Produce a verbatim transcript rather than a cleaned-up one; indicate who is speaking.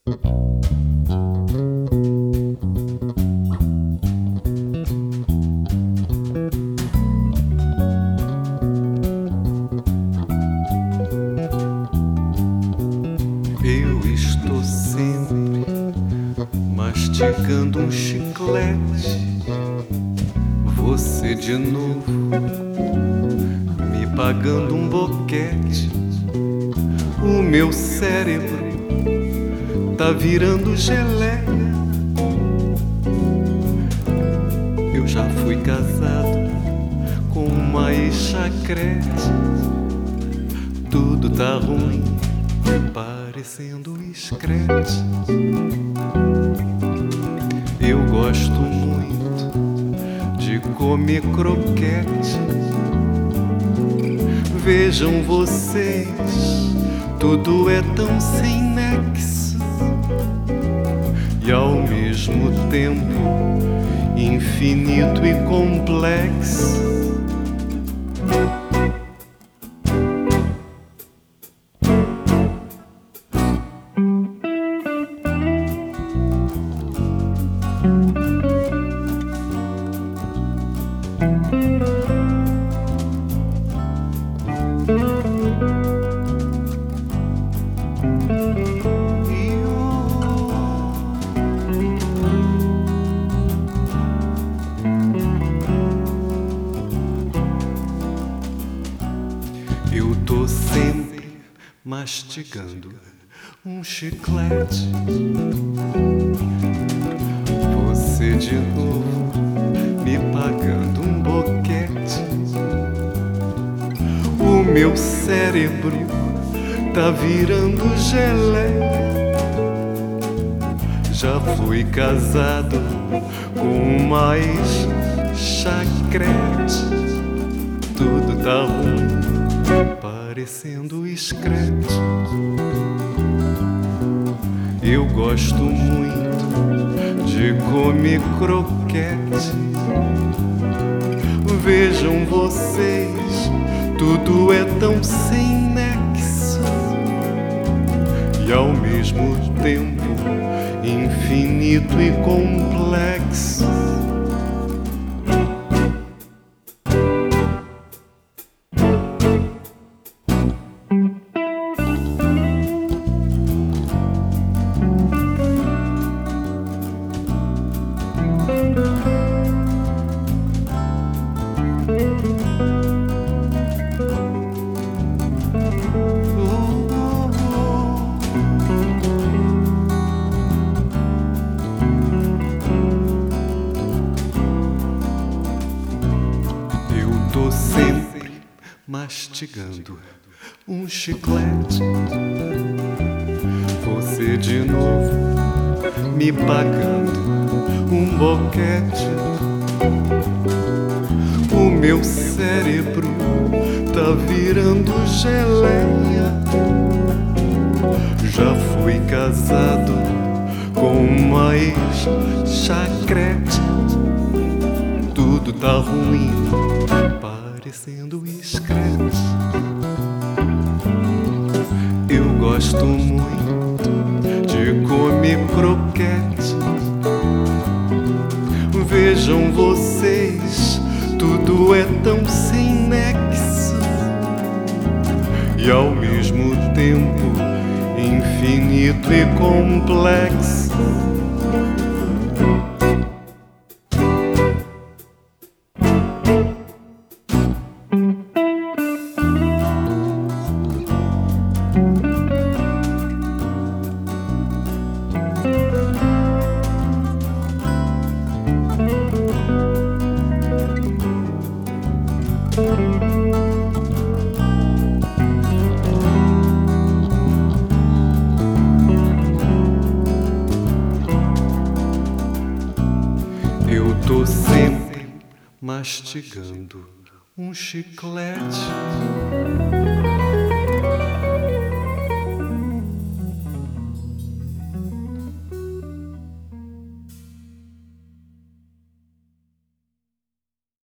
Speaker 1: Eu estou sempre mastigando um chiclete. Você de novo me pagando um boquete. O meu cérebro tá virando geleia. Eu já fui casado com uma ex-chacrete. Tudo tá ruim, parecendo escrete. Eu gosto muito de comer croquete. Vejam vocês, tudo é tão sem nexo e ao mesmo tempo infinito e complexo. Eu tô sempre mastigando um chiclete. Você de novo me pagando um boquete. O meu cérebro tá virando geleia. Já fui casado com uma ex-chacrete. Tudo tá ruim, parecendo escrete. Eu gosto muito de comer croquete. Vejam vocês, tudo é tão sem nexo e ao mesmo tempo infinito e complexo. Tô sempre mastigando um chiclete. Você de novo me pagando um boquete. O meu cérebro tá virando geleia. Já fui casado com uma ex-chacrete. Tudo tá ruim, parecendo escrete. Eu gosto muito de comer croquete. Vejam vocês, tudo é tão sem nexo e ao mesmo tempo infinito e complexo. Eu tô sempre mastigando um chiclete.